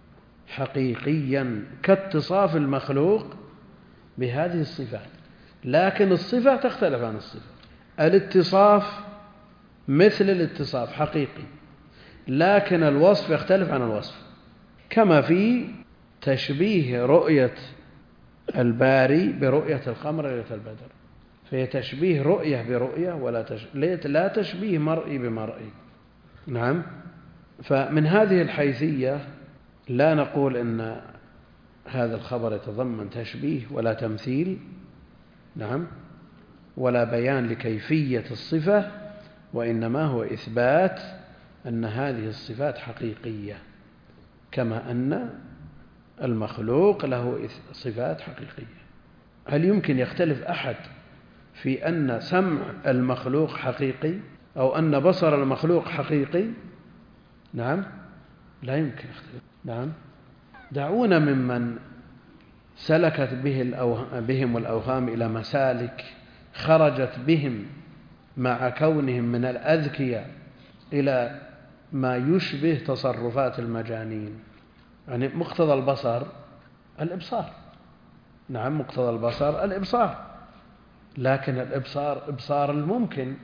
حقيقيا كاتصاف المخلوق بهذه الصفات، لكن الصفة تختلف عن الصفة. الاتصاف مثل الاتصاف حقيقي، لكن الوصف يختلف عن الوصف، كما في تشبيه رؤية الباري برؤية القمر ليلة البدر، فهي تشبيه رؤية برؤية ولا لا تشبيه مرئي بمرئي. نعم. فمن هذه الحيثية لا نقول إن هذا الخبر يتضمن تشبيه ولا تمثيل. نعم. ولا بيان لكيفية الصفة، وإنما هو إثبات أن هذه الصفات حقيقية، كما أن المخلوق له صفات حقيقية. هل يمكن يختلف أحد في أن سمع المخلوق حقيقي أو أن بصر المخلوق حقيقي؟ نعم. لا يمكن يختلف. نعم. دعونا ممن سلكت به بهم الأوهام إلى مسالك خرجت بهم مع كونهم من الأذكياء إلى ما يشبه تصرفات المجانين. يعني مقتضى البصر الإبصار، نعم مقتضى البصر الإبصار، لكن الإبصار إبصار الممكن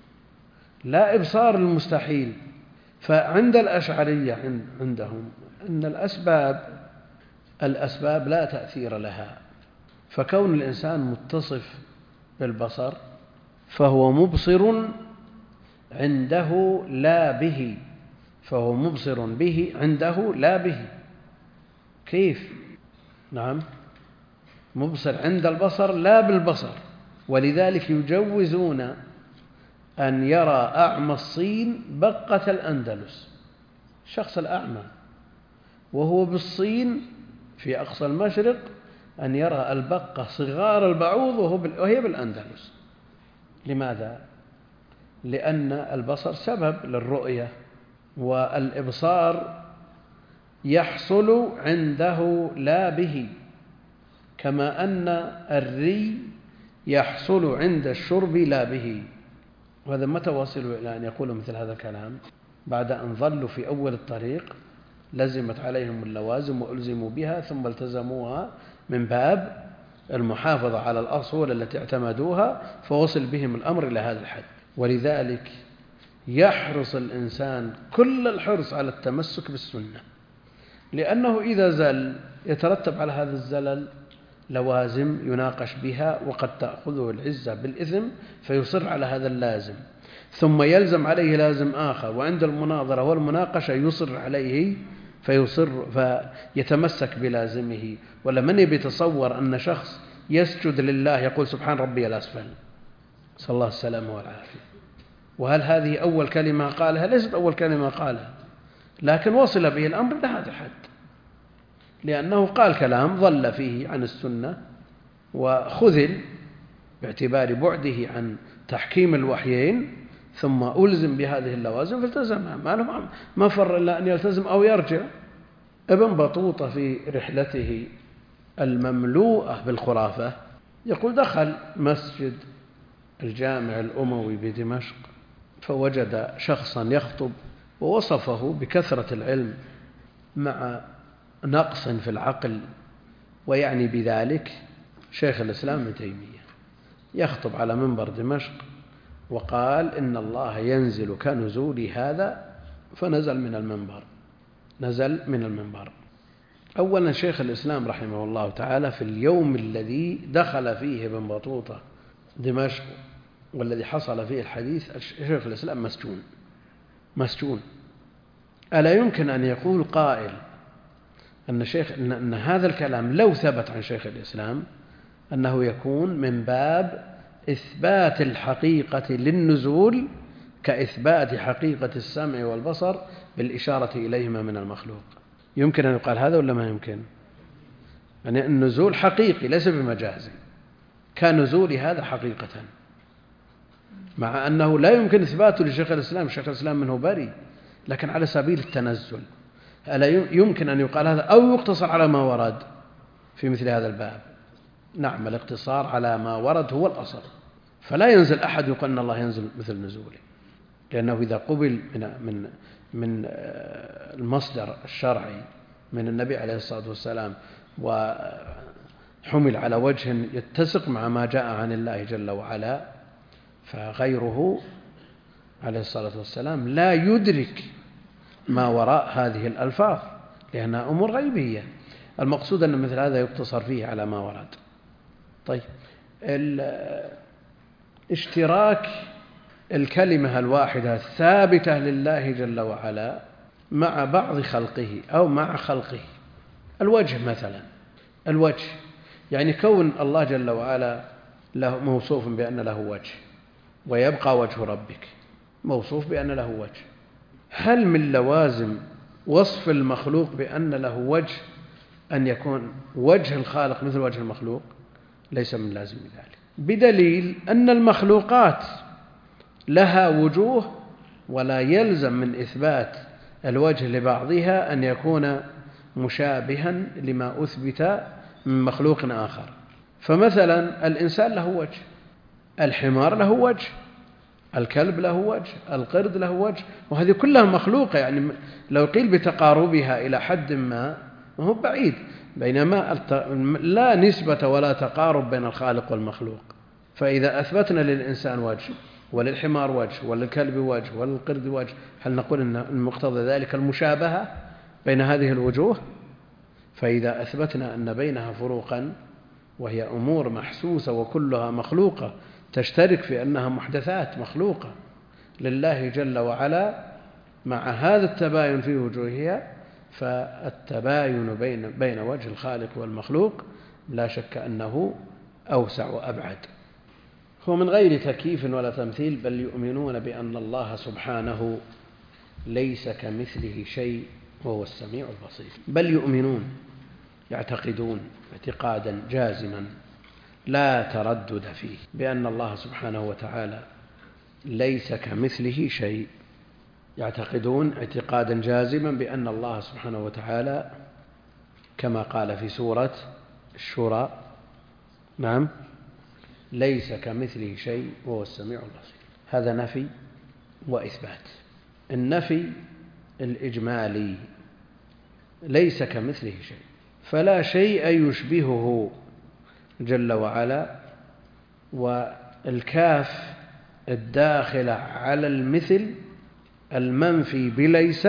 لا إبصار المستحيل. فعند الأشعرية عندهم أن الأسباب الأسباب لا تأثير لها، فكون الإنسان متصف بالبصر فهو مبصر عنده لا به، فهو مبصر به عنده لا به. كيف؟ نعم مبصر عند البصر لا بالبصر، ولذلك يجوزون أن يرى أعمى الصين بقة الأندلس، الشخص الأعمى وهو بالصين في أقصى المشرق أن يرى البقة صغار البعوض وهي بالأندلس. لماذا؟ لأن البصر سبب للرؤية، والإبصار يحصل عنده لا به، كما أن الري يحصل عند الشرب لا به. وهذا متى وصلوا إلى أن يقولوا مثل هذا الكلام؟ بعد أن ظلوا في أول الطريق لزمت عليهم اللوازم وألزموا بها، ثم التزموها من باب المحافظة على الأصول التي اعتمدوها، فوصل بهم الأمر إلى هذا الحد. ولذلك يحرص الإنسان كل الحرص على التمسك بالسنة، لأنه إذا زل يترتب على هذا الزلل لوازم يناقش بها، وقد تأخذه العزة بالإثم فيصر على هذا اللازم، ثم يلزم عليه لازم آخر، وعند المناظرة والمناقشة يصر عليه فيصر فيتمسك بلازمه. ولا من يتصور أن شخص يسجد لله يقول سبحان ربي الأسفل، صلى الله السلامة والعافية، وهل هذه أول كلمة قالها؟ ليست أول كلمة قالها، لكن وصل به الأمر لهذا الحد، لأنه قال كلام ضل فيه عن السنة وخذل باعتبار بعده عن تحكيم الوحيين، ثم ألزم بهذه اللوازم فالتزمها، ما ما فر إلا أن يلتزم أو يرجع. ابن بطوطة في رحلته المملوءة بالخرافة يقول دخل مسجد الجامع الأموي بدمشق فوجد شخصا يخطب، ووصفه بكثرة العلم مع نقص في العقل، ويعني بذلك شيخ الإسلام ابن تيمية، يخطب على منبر دمشق وقال إن الله ينزل كنزول هذا، فنزل من المنبر نزل من المنبر. أولا شيخ الإسلام رحمه الله تعالى في اليوم الذي دخل فيه ابن بطوطة دمشق والذي حصل فيه الحديث شيخ الإسلام مسجون مسجون. ألا يمكن أن يقول قائل أن, شيخ إن, أن هذا الكلام لو ثبت عن شيخ الإسلام أنه يكون من باب إثبات الحقيقة للنزول كإثبات حقيقة السمع والبصر بالإشارة إليهما من المخلوق؟ يمكن أن يقال هذا ولا ما يمكن؟ يعني النزول حقيقي ليس بمجازي، كنزول هذا حقيقة، مع أنه لا يمكن إثباته لشيخ الإسلام، شيخ الإسلام منه بري، لكن على سبيل التنزل. ألا يمكن أن يقال هذا أو يقتصر على ما ورد في مثل هذا الباب؟ نعم، الاقتصار على ما ورد هو الأصل، فلا ينزل أحد يقول أن الله ينزل مثل نزوله، لأنه إذا قبل من من من المصدر الشرعي من النبي عليه الصلاة والسلام وحمل على وجه يتسق مع ما جاء عن الله جل وعلا، فغيره عليه الصلاة والسلام لا يدرك ما وراء هذه الألفاظ لأنها أمور غيبية. المقصود أن مثل هذا يقتصر فيه على ما ورد. طيب، اشتراك الكلمة الواحدة الثابتة لله جل وعلا مع بعض خلقه أو مع خلقه، الوجه مثلا، الوجه يعني كون الله جل وعلا له موصوف بأن له وجه، ويبقى وجه ربك موصوف بأن له وجه، هل من لوازم وصف المخلوق بأن له وجه أن يكون وجه الخالق مثل وجه المخلوق؟ ليس من لازم ذلك، بدليل أن المخلوقات لها وجوه، ولا يلزم من إثبات الوجه لبعضها أن يكون مشابها لما أثبت من مخلوق آخر. فمثلا الإنسان له وجه، الحمار له وجه، الكلب له وجه، القرد له وجه، وهذه كلها مخلوقة، يعني لو قيل بتقاربها إلى حد ما وهو بعيد، بينما لا نسبة ولا تقارب بين الخالق والمخلوق. فإذا أثبتنا للإنسان وجه وللحمار وجه وللكلب وجه وللقرد وجه، هل نقول أن المقتضى ذلك المشابهة بين هذه الوجوه؟ فإذا أثبتنا أن بينها فروقا وهي أمور محسوسة وكلها مخلوقة تشترك في أنها محدثات مخلوقة لله جل وعلا، مع هذا التباين في وجوهها، فالتباين بين بين وجه الخالق والمخلوق لا شك أنه أوسع وأبعد. هو من غير تكييف ولا تمثيل، بل يؤمنون بأن الله سبحانه ليس كمثله شيء وهو السميع البصير. بل يؤمنون، يعتقدون اعتقادا جازما لا تردد فيه بأن الله سبحانه وتعالى ليس كمثله شيء. يعتقدون اعتقادا جازما بأن الله سبحانه وتعالى كما قال في سورة الشورى، نعم، ليس كمثله شيء وهو السميع البصير. هذا نفي وإثبات. النفي الإجمالي ليس كمثله شيء، فلا شيء يشبهه جل وعلا، والكاف الداخلة على المثل المنفي بليس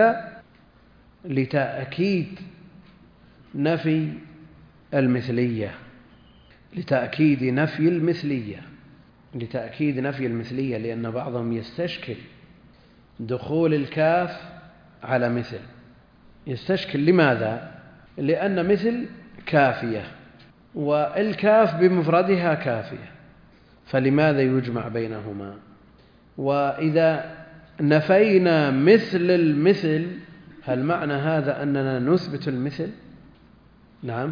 لتأكيد نفي المثلية، لتأكيد نفي المثلية لتأكيد نفي المثلية لأن بعضهم يستشكل دخول الكاف على مثل. يستشكل لماذا؟ لأن مثل كافية والكاف بمفردها كافية، فلماذا يجمع بينهما؟ وإذا نفينا مثل المثل هل معنى هذا أننا نثبت المثل؟ نعم.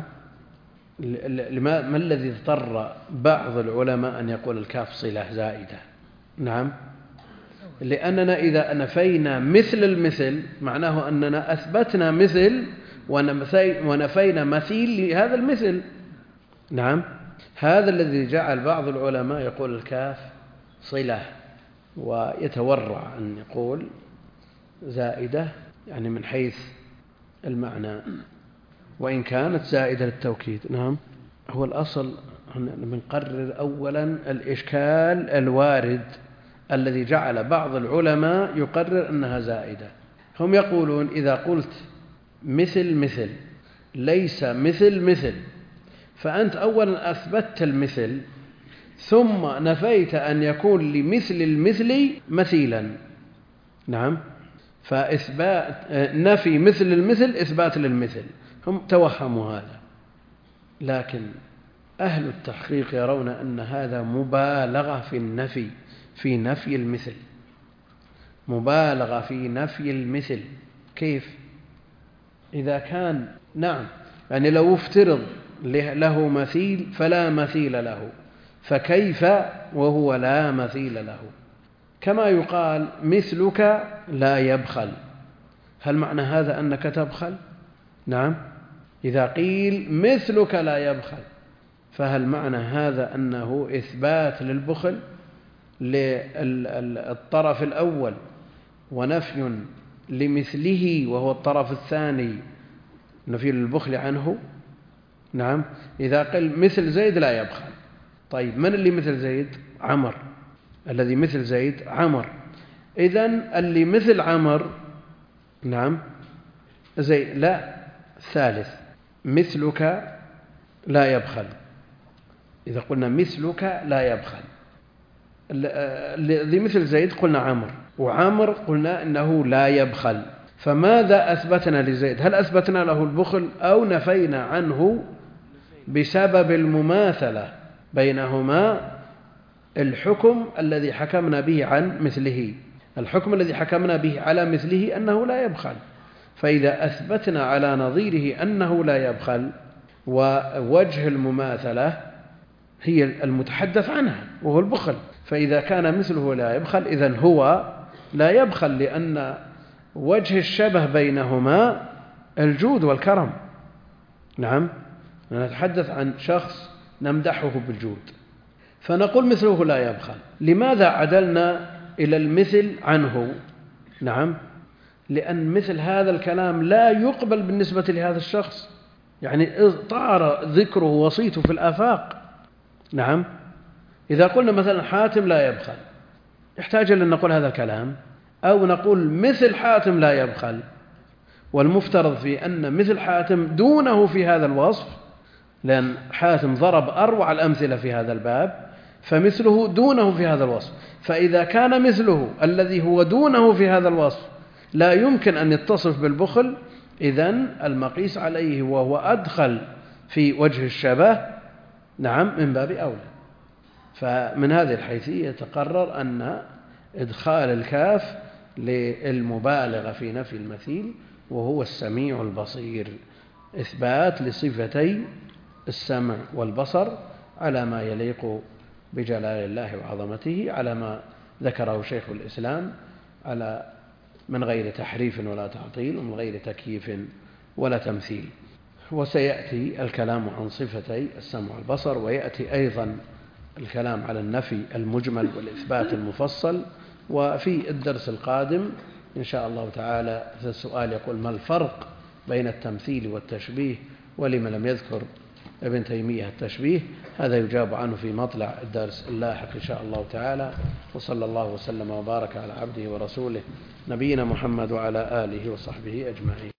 ما الذي اضطر بعض العلماء أن يقول الكاف صلة زائدة؟ نعم، لأننا إذا نفينا مثل المثل معناه أننا أثبتنا مثل ونفينا مثيل لهذا المثل. نعم، هذا الذي جعل بعض العلماء يقول الكاف صلة، ويتورع أن يقول زائدة، يعني من حيث المعنى، وإن كانت زائدة للتوكيد. نعم، هو الأصل بنقرر أولا الإشكال الوارد الذي جعل بعض العلماء يقرر أنها زائدة. هم يقولون إذا قلت مثل مثل ليس مثل مثل، فأنت أولا أثبتت المثل ثم نفيت أن يكون لمثل المثل مثيلا. نعم، فإثبات نفي مثل المثل إثبات للمثل. هم توهموا هذا، لكن أهل التحقيق يرون أن هذا مبالغة في النفي في نفي المثل، مبالغة في نفي المثل. كيف؟ إذا كان نعم، يعني لو افترض له مثيل فلا مثيل له، فكيف وهو لا مثيل له؟ كما يقال مثلك لا يبخل، هل معنى هذا أنك تبخل؟ نعم، إذا قيل مثلك لا يبخل فهل معنى هذا أنه إثبات للبخل للطرف الأول ونفي لمثله وهو الطرف الثاني نفي للبخل عنه؟ نعم، إذا قيل مثل زيد لا يبخل، طيب من اللي مثل زيد؟ عمر. الذي مثل زيد عمر، إذن اللي مثل عمر نعم زيد. لا، الثالث مثلك لا يبخل. إذا قلنا مثلك لا يبخل، الذي مثل زيد قلنا عمر، وعمر قلنا إنه لا يبخل، فماذا أثبتنا لزيد؟ هل أثبتنا له البخل أو نفينا عنه بسبب المماثلة بينهما الحكم الذي حكمنا به عن مثله؟ الحكم الذي حكمنا به على مثله أنه لا يبخل، فإذا أثبتنا على نظيره أنه لا يبخل ووجه المماثلة هي المتحدث عنها وهو البخل، فإذا كان مثله لا يبخل إذن هو لا يبخل، لأن وجه الشبه بينهما الجود والكرم. نعم، نتحدث عن شخص نمدحه بالجود فنقول مثله لا يبخل. لماذا عدلنا إلى المثل عنه؟ نعم، لأن مثل هذا الكلام لا يقبل بالنسبة لهذا الشخص، يعني طار ذكره وصيته في الآفاق. نعم، إذا قلنا مثلا حاتم لا يبخل يحتاج أن نقول هذا الكلام، أو نقول مثل حاتم لا يبخل، والمفترض في أن مثل حاتم دونه في هذا الوصف، لأن حاتم ضرب أروع الأمثلة في هذا الباب، فمثله دونه في هذا الوصف. فإذا كان مثله الذي هو دونه في هذا الوصف لا يمكن أن يتصف بالبخل، إذن المقيس عليه وهو أدخل في وجه الشبه، نعم، من باب أولى. فمن هذه الحيثية يتقرر أن إدخال الكاف للمبالغة في نفي المثيل، وهو السميع البصير، إثبات لصفتي السمع والبصر على ما يليق بجلال الله وعظمته، على ما ذكره شيخ الإسلام، على من غير تحريف ولا تعطيل، ومن غير تكييف ولا تمثيل. وسيأتي الكلام عن صفتي السمع والبصر، ويأتي أيضا الكلام على النفي المجمل والإثبات المفصل. وفي الدرس القادم إن شاء الله تعالى في السؤال يقول: ما الفرق بين التمثيل والتشبيه؟ ولما لم يذكر ابن تيمية التشبيه؟ هذا يجاب عنه في مطلع الدرس اللاحق إن شاء الله تعالى. وصلى الله وسلم وبارك على عبده ورسوله نبينا محمد وعلى آله وصحبه أجمعين.